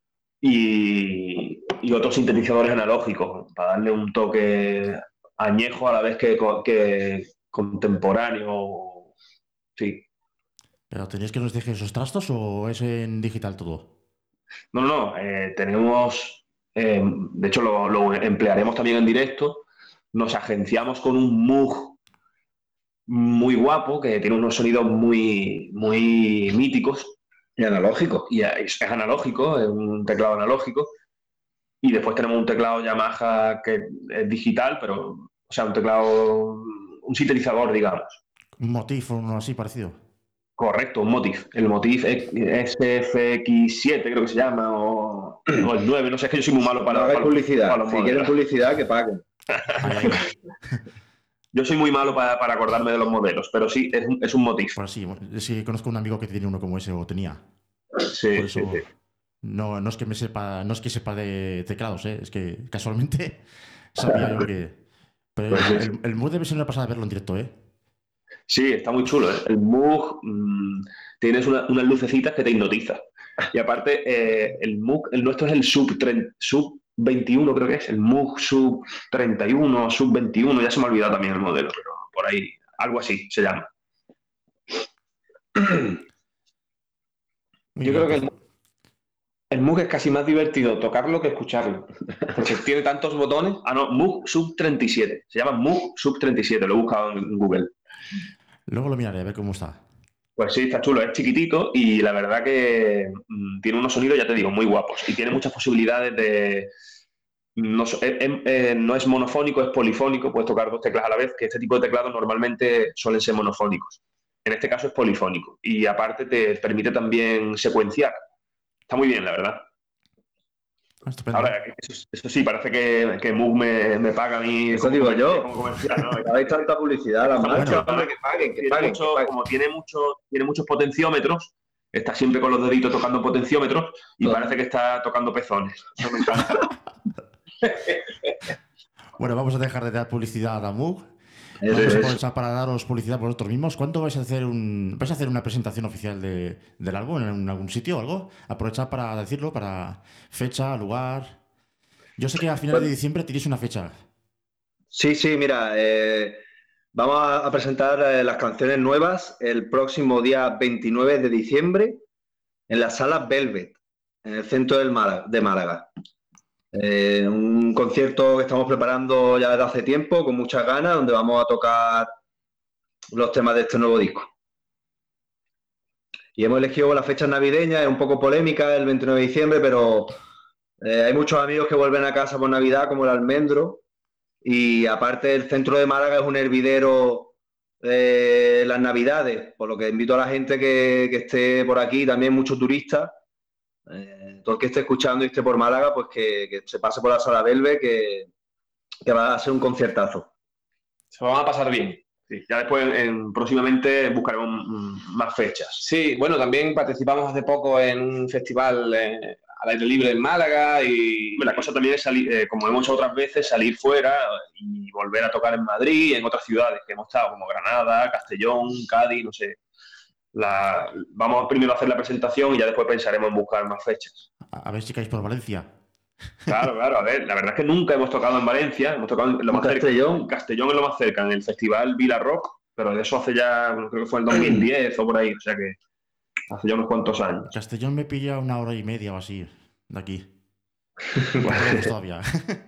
S5: y, y otros sintetizadores analógicos, para darle un toque añejo a la vez que, que contemporáneo. Sí.
S1: ¿Pero tenéis que nos deje esos trastos o es en digital todo?
S5: No, no, no. Eh, tenemos, eh, de hecho lo, lo emplearemos también en directo. Nos agenciamos con un Moog muy guapo que tiene unos sonidos muy, muy míticos.
S6: Y analógico.
S5: Y es, es analógico, es un teclado analógico. Y después tenemos un teclado Yamaha que es digital, pero, o sea, un teclado, un sintetizador, digamos.
S1: Un Motif o uno así parecido.
S5: Correcto, un Motif. El Motif ese efe equis siete creo que se llama, o, o el nueve, no sé, es que yo soy muy malo para,
S6: no
S5: para,
S6: publicidad.
S5: para los
S6: Si
S5: modelos.
S6: quieren publicidad, que paguen.
S1: Ahí, ahí.
S5: Yo soy muy malo para, para acordarme de los modelos, pero sí, es, es un Motif.
S1: Pues sí, sí, conozco un amigo que tiene uno como ese, o tenía.
S5: Sí,
S1: Por eso,
S5: sí, sí.
S1: No, no es que me sepa, no es que sepa de teclados, ¿eh? Es que casualmente sabía yo que. Pero
S5: Pues sí.
S1: el, el Moog debe ser una pasada verlo en directo, ¿eh?
S5: Sí, está muy chulo, ¿eh? El Moog, mmm, tienes una, unas lucecitas que te hipnotizan. Y aparte, eh, el Moog, el nuestro es el Sub, sub veintiuno, creo que es, el Moog Sub treinta y uno, Sub veintiuno, ya se me ha olvidado también el modelo, pero por ahí, algo así se llama.
S1: Muy
S7: Yo
S1: bien,
S7: creo que
S1: pues,
S7: el, el Moog es casi más divertido tocarlo que escucharlo. Porque tiene tantos botones.
S5: Ah, no, Moog Sub treinta y siete, se llama Moog Sub treinta y siete, lo he buscado en Google.
S1: luego lo miraré a ver cómo está.
S5: Pues sí, está chulo, es chiquitito y la verdad que mmm, tiene unos sonidos, ya te digo, muy guapos y tiene muchas posibilidades de... No, eh, eh, no es monofónico, es polifónico, puedes tocar dos teclas a la vez, que este tipo de teclados normalmente suelen ser monofónicos. En este caso es polifónico y aparte te permite también secuenciar. Está muy bien, la verdad.
S1: Estupendo.
S5: Ahora, eso, eso sí, parece que, que Moog me, me paga a mí.
S6: Eso digo yo.
S5: Como comercial, ¿no?
S6: Hay tanta publicidad, la marca,
S1: Bueno.
S6: hombre, que paguen, que
S5: Tiene
S6: paguen,
S5: mucho-
S6: que paguen.
S5: como tiene, mucho, tiene muchos potenciómetros, está siempre con los deditos tocando potenciómetros y
S6: Ah.
S5: parece que está tocando pezones. Eso me encanta.
S1: Bueno, vamos a dejar de dar publicidad a Moog.
S6: Eso
S1: Vamos a
S6: es.
S1: aprovechar para daros publicidad vosotros mismos. ¿Cuándo vais a hacer un vais a hacer una presentación oficial de, del álbum en algún sitio o algo? Aprovechad para decirlo, para fecha, lugar. Yo sé que a finales de diciembre tenéis una fecha.
S6: Sí, sí, mira, eh, vamos a, a presentar eh, las canciones nuevas el próximo día veintinueve de diciembre en la sala Velvet, en el centro del Málaga, de Málaga. Eh, un concierto que estamos preparando ya desde hace tiempo, con muchas ganas, donde vamos a tocar los temas de este nuevo disco. Y hemos elegido la fecha navideña, es un poco polémica, el veintinueve de diciembre, pero eh, hay muchos amigos que vuelven a casa por Navidad, como el Almendro, y aparte el centro de Málaga es un hervidero eh, las Navidades, por lo que invito a la gente que, que esté por aquí, también muchos turistas, eh, todo el que esté escuchando y esté por Málaga, pues que, que se pase por la sala Belve, que, que va a ser un conciertazo.
S7: Se lo van a pasar bien.
S5: Sí, ya después, en, próximamente, buscaremos mm, más fechas.
S7: Sí, bueno, también participamos hace poco en un festival eh, al aire libre en Málaga y...
S5: La cosa también es salir, eh, como hemos hecho otras veces, salir fuera y volver a tocar en Madrid y en otras ciudades que hemos estado, como Granada, Castellón, Cádiz, no sé. La, vamos primero a hacer la presentación y ya después pensaremos en buscar más fechas.
S1: A, a ver si caéis por Valencia.
S5: Claro, claro, a ver, la verdad es que nunca hemos tocado en Valencia, hemos tocado en lo más
S6: Castellón.
S5: cerca. Castellón es lo más cerca, en el festival Vila Rock, pero de eso hace ya, bueno, creo que fue en dos mil diez o por ahí, o sea que hace ya unos cuantos años.
S1: Castellón me pilla una hora y media o así, de aquí. Bueno, todavía.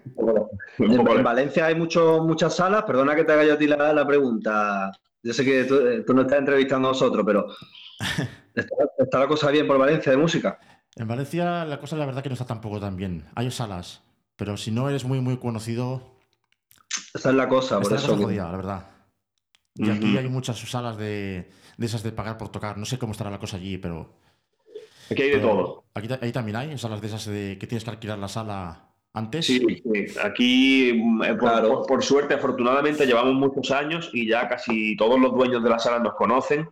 S6: En, en Valencia hay mucho, muchas salas, perdona que te haga yo a ti la, la pregunta. Yo sé que tú, tú nos estás entrevistando a nosotros, pero ¿está, está la cosa bien por Valencia de música?
S1: En Valencia la cosa la verdad que no está tampoco tan bien. Hay salas, pero si no eres muy muy conocido...
S6: Esa es la cosa, por
S1: Está la
S6: eso.
S1: cosa jodida, la verdad. Y aquí hay muchas salas de, de esas de pagar por tocar. No sé cómo estará la cosa allí, pero...
S5: Aquí hay de
S1: pero
S5: todo.
S1: Aquí ahí también hay salas de esas de que tienes que alquilar la sala antes.
S5: Sí, sí. Aquí, eh, por,
S6: Claro.
S5: por, por suerte, afortunadamente, llevamos muchos años y ya casi todos los dueños de la sala nos conocen.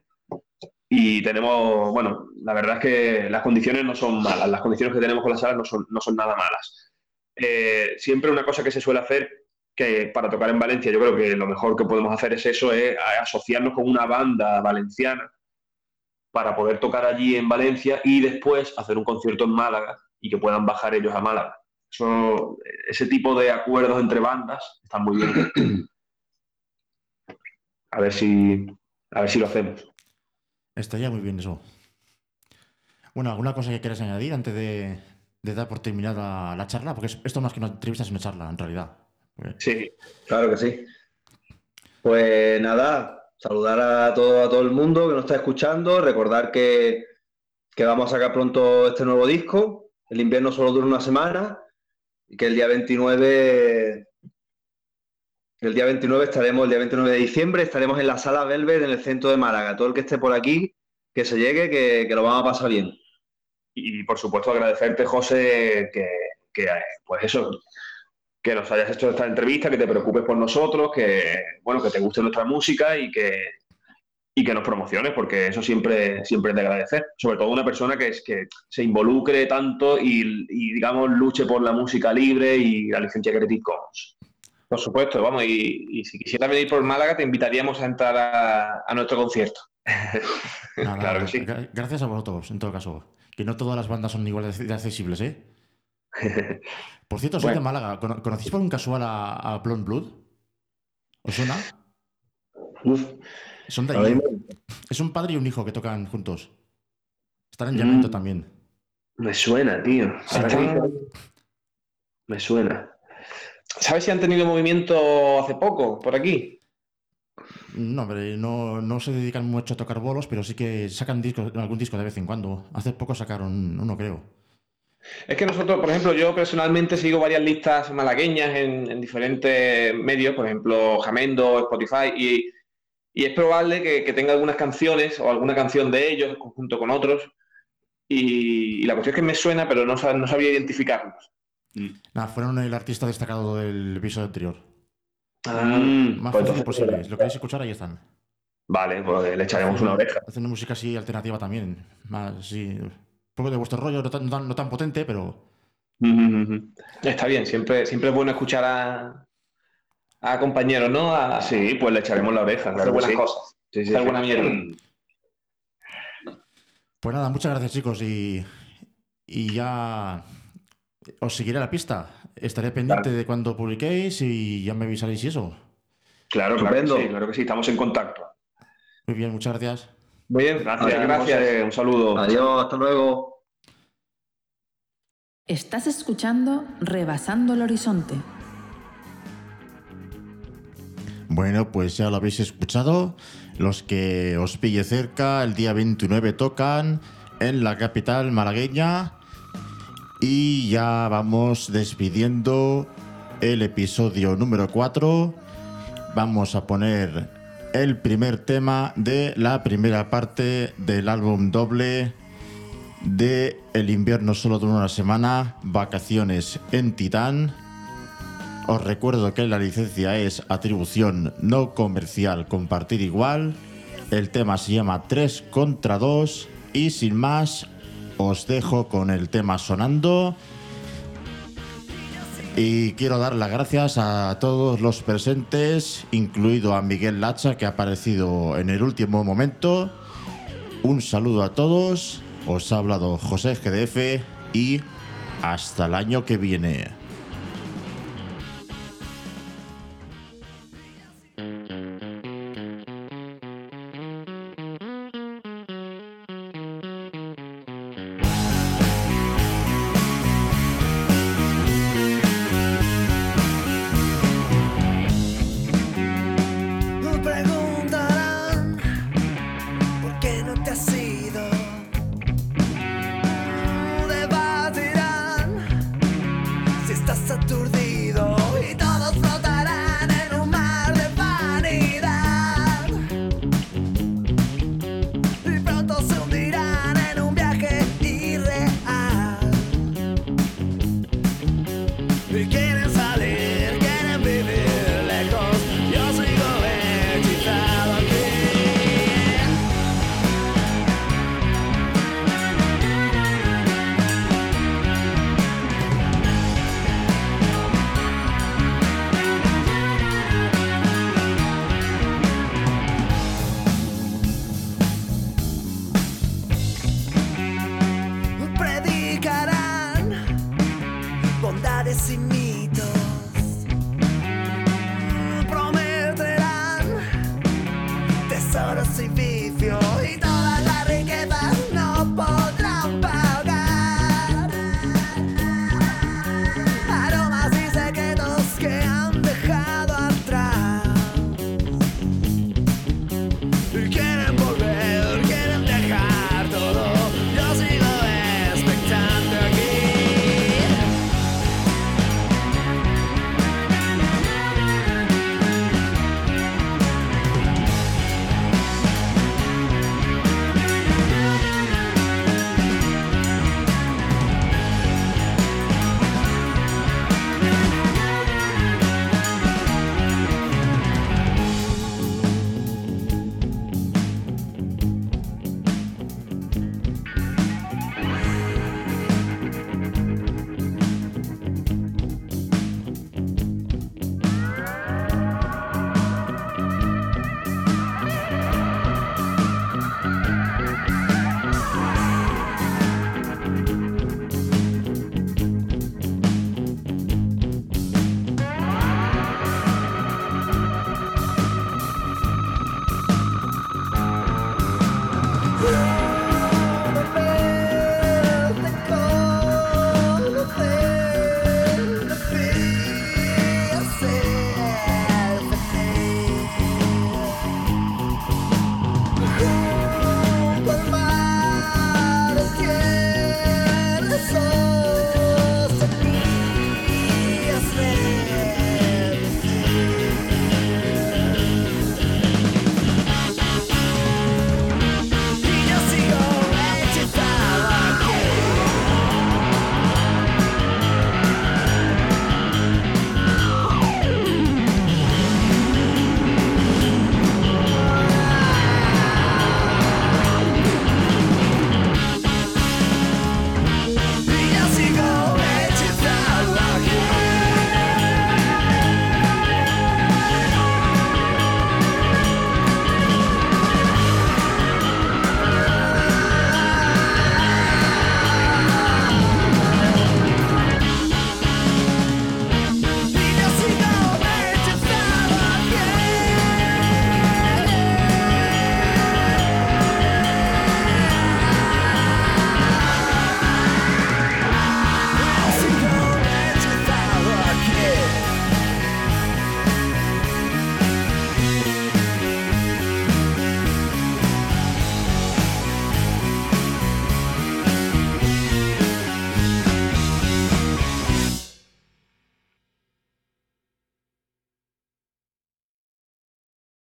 S5: Y tenemos, bueno, la verdad es que las condiciones no son malas, las condiciones que tenemos con las salas no son, no son nada malas. Eh, siempre una cosa que se suele hacer, que para tocar en Valencia yo creo que lo mejor que podemos hacer es eso, es asociarnos con una banda valenciana para poder tocar allí en Valencia y después hacer un concierto en Málaga y que puedan bajar ellos a Málaga. Eso, ese tipo de acuerdos entre bandas están muy bien. A ver si, a ver si lo hacemos.
S1: Estaría muy bien eso. Bueno, ¿alguna cosa que quieras añadir antes de, de dar por terminada la charla? Porque es- esto más que una entrevista es una charla, en realidad.
S5: Sí.
S6: Claro que sí. Pues nada, saludar a todo, a todo el mundo que nos está escuchando, recordar que, que vamos a sacar pronto este nuevo disco. El invierno solo dura una semana y que el día veintinueve, el día veintinueve estaremos, el día veintinueve de diciembre, estaremos en la sala Velvet en el centro de Málaga. Todo el que esté por aquí, que se llegue, que, que lo vamos a pasar bien.
S5: Y por supuesto agradecerte, José, que, que pues eso, que nos hayas hecho esta entrevista, que te preocupes por nosotros, que bueno, que te guste nuestra música y que, y que nos promociones, porque eso siempre, siempre es de agradecer. Sobre todo una persona que es que se involucre tanto y, y digamos luche por la música libre y la licencia Creative Commons.
S7: Por supuesto, vamos, y, y si quisieras venir por Málaga te invitaríamos a entrar a, a nuestro concierto.
S1: Nada,
S5: Claro que sí.
S1: gra- Gracias a vosotros, en todo caso. Que no todas las bandas son igual de de accesibles, ¿eh? Por cierto, soy
S7: Bueno.
S1: de Málaga. ¿Cono- ¿Conocéis por un casual a, a Blonde Blood? ¿Os suena?
S6: Uf,
S1: Son de
S6: ahora
S1: allí.
S6: mismo-
S1: Es un padre y un hijo que tocan juntos. Están en Llamento
S5: Mm.
S1: también.
S5: Me suena, tío.
S1: Sí,
S5: Ahora
S1: sí.
S5: que dices- Me suena.
S7: ¿Sabes si han tenido movimiento hace poco por aquí?
S1: No, hombre, no, no se dedican mucho a tocar bolos, pero sí que sacan discos, algún disco de vez en cuando. Hace poco sacaron uno, creo.
S7: Es que nosotros, por ejemplo, yo personalmente sigo varias listas malagueñas en, en diferentes medios, por ejemplo, Jamendo, Spotify, y, y es probable que, que tenga algunas canciones o alguna canción de ellos junto con otros. Y, y la cuestión es que me suena, pero no, sab- no sabía identificarlos.
S1: Nada, fueron el artista destacado del episodio anterior.
S5: Mm,
S1: Más
S5: pues
S1: fácil
S5: entonces-
S1: posible. Si lo queréis escuchar, ahí están.
S5: Vale, pues le echaremos una oreja.
S1: Hacen música así alternativa también. Más, sí, un poco de vuestro rollo, no tan, no tan- no tan potente, pero
S7: Está bien, siempre, siempre es bueno escuchar a, a compañeros, ¿no? A,
S5: Sí, pues le echaremos la oreja.
S7: hacer
S5: Claro que
S7: buenas
S5: sí.
S7: cosas,
S5: Sí, sí,
S7: hacer
S5: sí.
S7: buena mierda.
S1: pues nada, muchas gracias chicos y, y ya os seguiré la pista. estaré pendiente
S5: Claro.
S1: de cuando publiquéis y ya me avisaréis y eso.
S5: Claro, claro que
S6: Estupendo.
S5: sí, claro que sí, estamos en contacto.
S1: Muy bien, muchas gracias.
S7: Muy bien,
S5: Gracias,
S7: muchas gracias.
S5: José, un saludo.
S6: Adiós, hasta luego.
S2: Estás escuchando Rebasando el Horizonte.
S1: Bueno, pues ya lo habéis escuchado. Los que os pille cerca, el día veintinueve tocan en la capital malagueña. Y ya vamos despidiendo el episodio número cuatro. Vamos a poner el primer tema de la primera parte del álbum doble de El invierno solo dura una semana, Vacaciones en Titán. Os recuerdo que la licencia es atribución no comercial, compartir igual. El tema se llama tres contra dos y sin más os dejo con el tema sonando. Y quiero dar las gracias a todos los presentes, incluido a Miguel Lacha, que ha aparecido en el último momento. Un saludo a todos, os ha hablado José G D F y hasta el año que viene.
S8: Me preguntarán por qué no te has ido. Debatirán si estás aturdido y todos flotarán en un mar de vanidad. Y pronto se hundirán en un viaje irreal. ¿Y qué